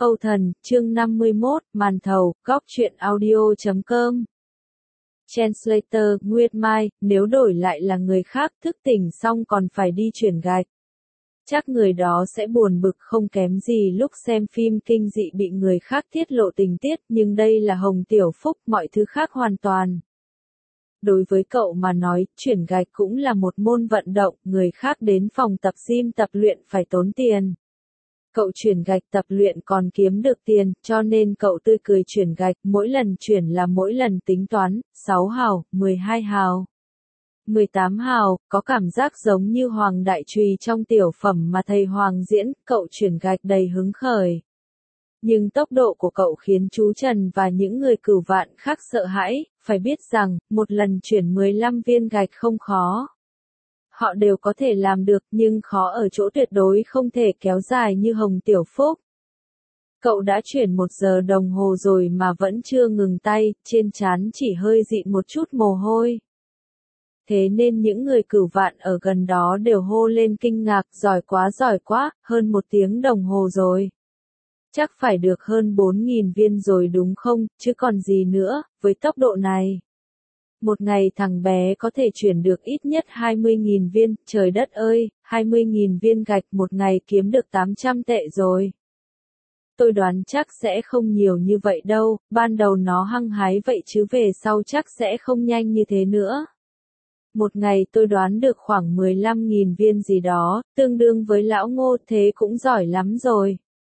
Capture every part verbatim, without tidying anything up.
Âu Thần, chương năm mươi mốt, màn thầu, góc truyện audio chấm com. Translator, Nguyệt Mai, nếu đổi lại là người khác thức tỉnh xong còn phải đi chuyển gạch. Chắc người đó sẽ buồn bực không kém gì lúc xem phim kinh dị bị người khác tiết lộ tình tiết, nhưng đây là Hồng Tiểu Phúc, mọi thứ khác hoàn toàn. Đối với cậu mà nói, chuyển gạch cũng là một môn vận động, người khác đến phòng tập gym tập luyện phải tốn tiền. Cậu chuyển gạch tập luyện còn kiếm được tiền, cho nên cậu tươi cười chuyển gạch, mỗi lần chuyển là mỗi lần tính toán, sáu hào, mười hai hào, mười tám hào, có cảm giác giống như Hoàng Đại Trùy trong tiểu phẩm mà thầy Hoàng diễn, cậu chuyển gạch đầy hứng khởi. Nhưng tốc độ của cậu khiến chú Trần và những người cửu vạn khác sợ hãi, phải biết rằng, một lần chuyển mười lăm viên gạch không khó. Họ đều có thể làm được, nhưng khó ở chỗ tuyệt đối không thể kéo dài như Hồng Tiểu Phúc. Cậu đã chuyển một giờ đồng hồ rồi mà vẫn chưa ngừng tay, trên trán chỉ hơi dịn một chút mồ hôi. Thế nên những người cửu vạn ở gần đó đều hô lên kinh ngạc, giỏi quá giỏi quá, hơn một tiếng đồng hồ rồi. Chắc phải được hơn bốn nghìn viên rồi đúng không, chứ còn gì nữa, với tốc độ này. Một ngày thằng bé có thể chuyển được ít nhất hai mươi nghìn viên, trời đất ơi, hai mươi nghìn viên gạch một ngày kiếm được tám trăm tệ rồi. Tôi đoán chắc sẽ không nhiều như vậy đâu, ban đầu nó hăng hái vậy chứ về sau chắc sẽ không nhanh như thế nữa. Một ngày tôi đoán được khoảng mười lăm nghìn viên gì đó, tương đương với lão Ngô, thế cũng giỏi lắm rồi.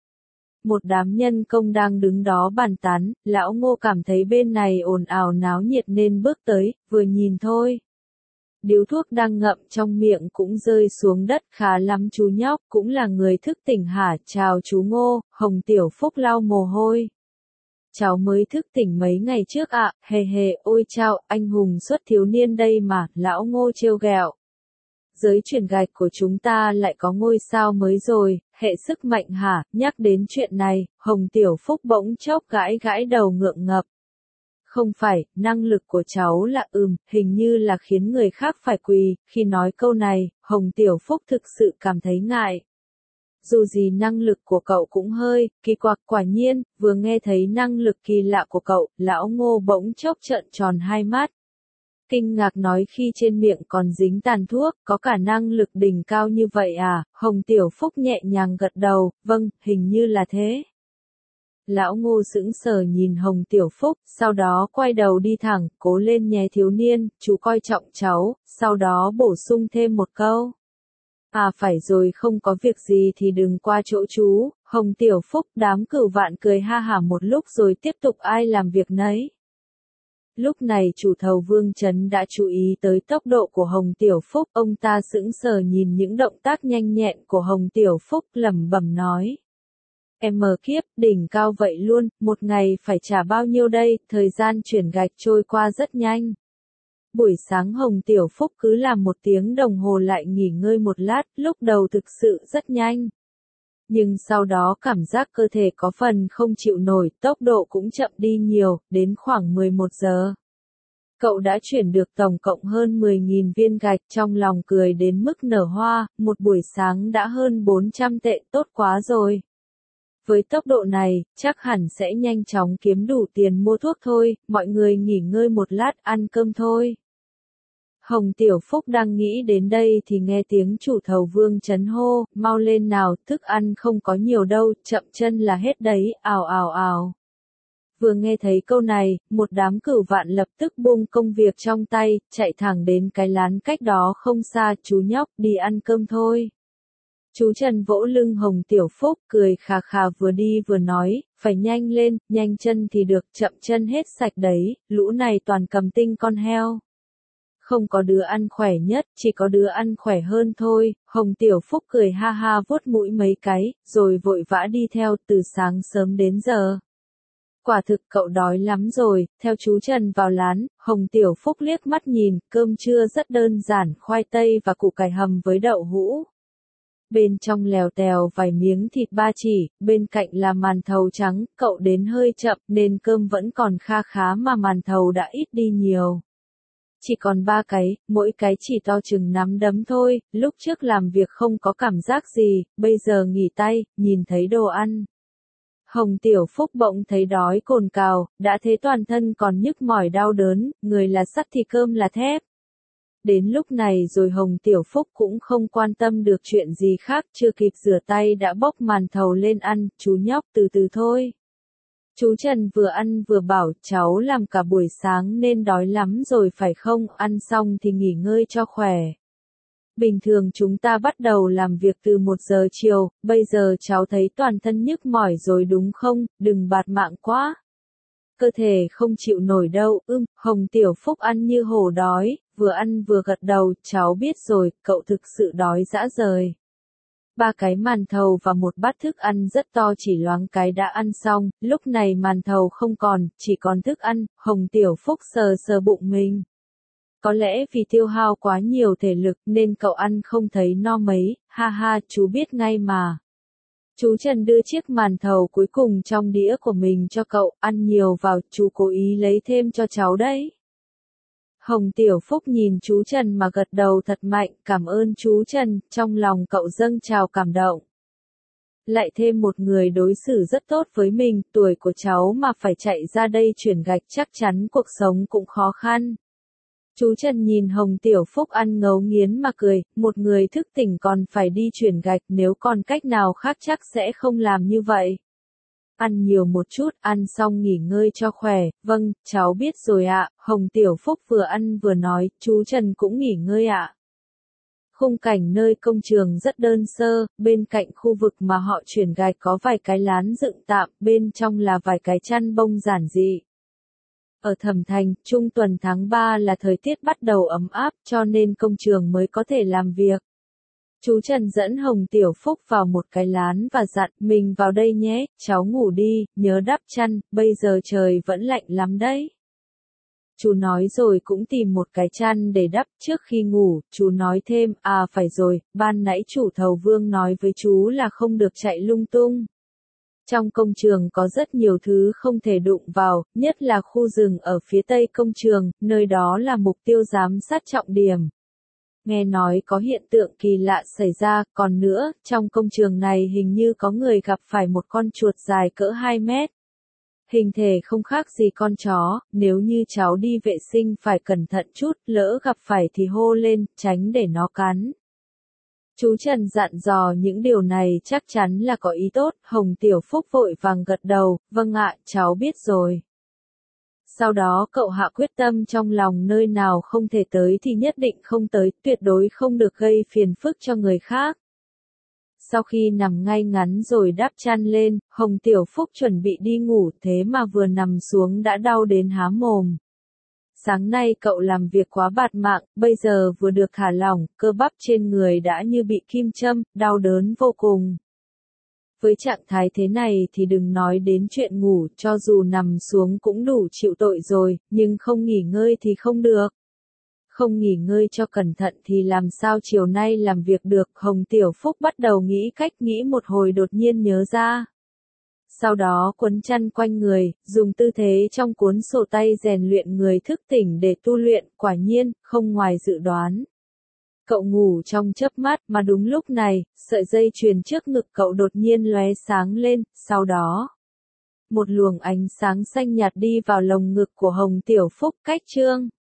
Một đám nhân công đang đứng đó bàn tán, lão Ngô cảm thấy bên này ồn ào náo nhiệt nên bước tới, vừa nhìn thôi. Điếu thuốc đang ngậm trong miệng cũng rơi xuống đất, khá lắm chú nhóc, cũng là người thức tỉnh hả, chào chú Ngô, Hồng Tiểu Phúc lau mồ hôi. Cháu mới thức tỉnh mấy ngày trước ạ, à, hề hề, ôi chao, anh hùng xuất thiếu niên đây mà, lão Ngô trêu ghẹo. Giới chuyển gạch của chúng ta lại có ngôi sao mới rồi, hệ sức mạnh hả, nhắc đến chuyện này, Hồng Tiểu Phúc bỗng chốc gãi gãi đầu ngượng ngập. Không phải, năng lực của cháu là ừm, hình như là khiến người khác phải quỳ, khi nói câu này, Hồng Tiểu Phúc thực sự cảm thấy ngại. Dù gì năng lực của cậu cũng hơi, kỳ quặc, quả nhiên, vừa nghe thấy năng lực kỳ lạ của cậu, lão Ngô bỗng chốc trợn tròn hai mắt. Kinh ngạc nói khi trên miệng còn dính tàn thuốc, có cả năng lực đỉnh cao như vậy à, Hồng Tiểu Phúc nhẹ nhàng gật đầu, vâng, hình như là thế. Lão Ngô sững sờ nhìn Hồng Tiểu Phúc, sau đó quay đầu đi thẳng, cố lên nhé thiếu niên, chú coi trọng cháu, sau đó bổ sung thêm một câu. À phải rồi, không có việc gì thì đừng qua chỗ chú, Hồng Tiểu Phúc. Đám cửu vạn cười ha hả một lúc rồi tiếp tục ai làm việc nấy. Lúc này chủ thầu Vương Chấn đã chú ý tới tốc độ của Hồng Tiểu Phúc, ông ta sững sờ nhìn những động tác nhanh nhẹn của Hồng Tiểu Phúc, lẩm bẩm nói. Em mờ kiếp, đỉnh cao vậy luôn, một ngày phải trả bao nhiêu đây, thời gian chuyển gạch trôi qua rất nhanh. Buổi sáng Hồng Tiểu Phúc cứ làm một tiếng đồng hồ lại nghỉ ngơi một lát, lúc đầu thực sự rất nhanh. Nhưng sau đó cảm giác cơ thể có phần không chịu nổi, tốc độ cũng chậm đi nhiều, đến khoảng mười một giờ. Cậu đã chuyển được tổng cộng hơn mười nghìn viên gạch, trong lòng cười đến mức nở hoa, một buổi sáng đã hơn bốn trăm tệ, tốt quá rồi. Với tốc độ này, chắc hẳn sẽ nhanh chóng kiếm đủ tiền mua thuốc thôi, mọi người nghỉ ngơi một lát ăn cơm thôi. Hồng Tiểu Phúc đang nghĩ đến đây thì nghe tiếng chủ thầu Vương Chấn hô, mau lên nào, thức ăn không có nhiều đâu, chậm chân là hết đấy, ào ào ào. Vừa nghe thấy câu này, một đám cửu vạn lập tức buông công việc trong tay, chạy thẳng đến cái lán cách đó không xa, chú nhóc, đi ăn cơm thôi. Chú Trần vỗ lưng Hồng Tiểu Phúc, cười khà khà vừa đi vừa nói, phải nhanh lên, nhanh chân thì được, chậm chân hết sạch đấy, lũ này toàn cầm tinh con heo. Không có đứa ăn khỏe nhất, chỉ có đứa ăn khỏe hơn thôi, Hồng Tiểu Phúc cười ha ha vuốt mũi mấy cái, rồi vội vã đi theo từ sáng sớm đến giờ. Quả thực cậu đói lắm rồi, theo chú Trần vào lán, Hồng Tiểu Phúc liếc mắt nhìn, cơm trưa rất đơn giản, khoai tây và củ cải hầm với đậu hũ. Bên trong lèo tèo vài miếng thịt ba chỉ, bên cạnh là màn thầu trắng, cậu đến hơi chậm nên cơm vẫn còn kha khá mà màn thầu đã ít đi nhiều. Chỉ còn ba cái, mỗi cái chỉ to chừng nắm đấm thôi, lúc trước làm việc không có cảm giác gì, bây giờ nghỉ tay, nhìn thấy đồ ăn. Hồng Tiểu Phúc bỗng thấy đói cồn cào, đã thế toàn thân còn nhức mỏi đau đớn, người là sắt thì cơm là thép. Đến lúc này rồi Hồng Tiểu Phúc cũng không quan tâm được chuyện gì khác, chưa kịp rửa tay đã bốc màn thầu lên ăn, chú nhóc từ từ thôi. Chú Trần vừa ăn vừa bảo cháu làm cả buổi sáng nên đói lắm rồi phải không, ăn xong thì nghỉ ngơi cho khỏe. Bình thường chúng ta bắt đầu làm việc từ một giờ chiều, bây giờ cháu thấy toàn thân nhức mỏi rồi đúng không, đừng bạt mạng quá. Cơ thể không chịu nổi đâu, ưm, Hồng Tiểu Phúc ăn như hổ đói, vừa ăn vừa gật đầu, cháu biết rồi, cậu thực sự đói dã rời. Ba cái màn thầu và một bát thức ăn rất to chỉ loáng cái đã ăn xong, lúc này màn thầu không còn, chỉ còn thức ăn, Hồng Tiểu Phúc sờ sờ bụng mình. Có lẽ vì tiêu hao quá nhiều thể lực nên cậu ăn không thấy no mấy, ha ha, chú biết ngay mà. Chú Trần đưa chiếc màn thầu cuối cùng trong đĩa của mình cho cậu, ăn nhiều vào, chú cố ý lấy thêm cho cháu đấy. Hồng Tiểu Phúc nhìn chú Trần mà gật đầu thật mạnh, cảm ơn chú Trần, trong lòng cậu dâng trào cảm động. Lại thêm một người đối xử rất tốt với mình, tuổi của cháu mà phải chạy ra đây chuyển gạch chắc chắn cuộc sống cũng khó khăn. Chú Trần nhìn Hồng Tiểu Phúc ăn ngấu nghiến mà cười, một người thức tỉnh còn phải đi chuyển gạch, nếu còn cách nào khác chắc sẽ không làm như vậy. Ăn nhiều một chút, ăn xong nghỉ ngơi cho khỏe, vâng, cháu biết rồi ạ, Hồng Tiểu Phúc vừa ăn vừa nói, chú Trần cũng nghỉ ngơi ạ. Khung cảnh nơi công trường rất đơn sơ, bên cạnh khu vực mà họ chuyển gạch có vài cái lán dựng tạm, bên trong là vài cái chăn bông giản dị. Ở Thẩm Thành, trung tuần tháng ba là thời tiết bắt đầu ấm áp cho nên công trường mới có thể làm việc. Chú Trần dẫn Hồng Tiểu Phúc vào một cái lán và dặn mình vào đây nhé, cháu ngủ đi, nhớ đắp chăn, bây giờ trời vẫn lạnh lắm đấy. Chú nói rồi cũng tìm một cái chăn để đắp, trước khi ngủ, chú nói thêm, à phải rồi, ban nãy chủ thầu Vương nói với chú là không được chạy lung tung. Trong công trường có rất nhiều thứ không thể đụng vào, nhất là khu rừng ở phía tây công trường, nơi đó là mục tiêu giám sát trọng điểm. Nghe nói có hiện tượng kỳ lạ xảy ra, còn nữa, trong công trường này hình như có người gặp phải một con chuột dài cỡ hai mét. Hình thể không khác gì con chó, nếu như cháu đi vệ sinh phải cẩn thận chút, lỡ gặp phải thì hô lên, tránh để nó cắn. Chú Trần dặn dò những điều này chắc chắn là có ý tốt, Hồng Tiểu Phúc vội vàng gật đầu, vâng ạ, cháu biết rồi. Sau đó cậu hạ quyết tâm trong lòng nơi nào không thể tới thì nhất định không tới, tuyệt đối không được gây phiền phức cho người khác. Sau khi nằm ngay ngắn rồi đắp chăn lên, Hồng Tiểu Phúc chuẩn bị đi ngủ thế mà vừa nằm xuống đã đau đến há mồm. Sáng nay cậu làm việc quá bạt mạng, bây giờ vừa được thả lỏng, cơ bắp trên người đã như bị kim châm, đau đớn vô cùng. Với trạng thái thế này thì đừng nói đến chuyện ngủ, cho dù nằm xuống cũng đủ chịu tội rồi, nhưng không nghỉ ngơi thì không được. Không nghỉ ngơi cho cẩn thận thì làm sao chiều nay làm việc được, Hồng Tiểu Phúc bắt đầu nghĩ cách, nghĩ một hồi đột nhiên nhớ ra. Sau đó quấn chăn quanh người, dùng tư thế trong cuốn sổ tay rèn luyện người thức tỉnh để tu luyện, quả nhiên, không ngoài dự đoán. Cậu ngủ trong chớp mắt mà đúng lúc này, sợi dây chuyền trước ngực cậu đột nhiên lóe sáng lên, sau đó. Một luồng ánh sáng xanh nhạt đi vào lồng ngực của Hồng Tiểu Phúc, cách chương.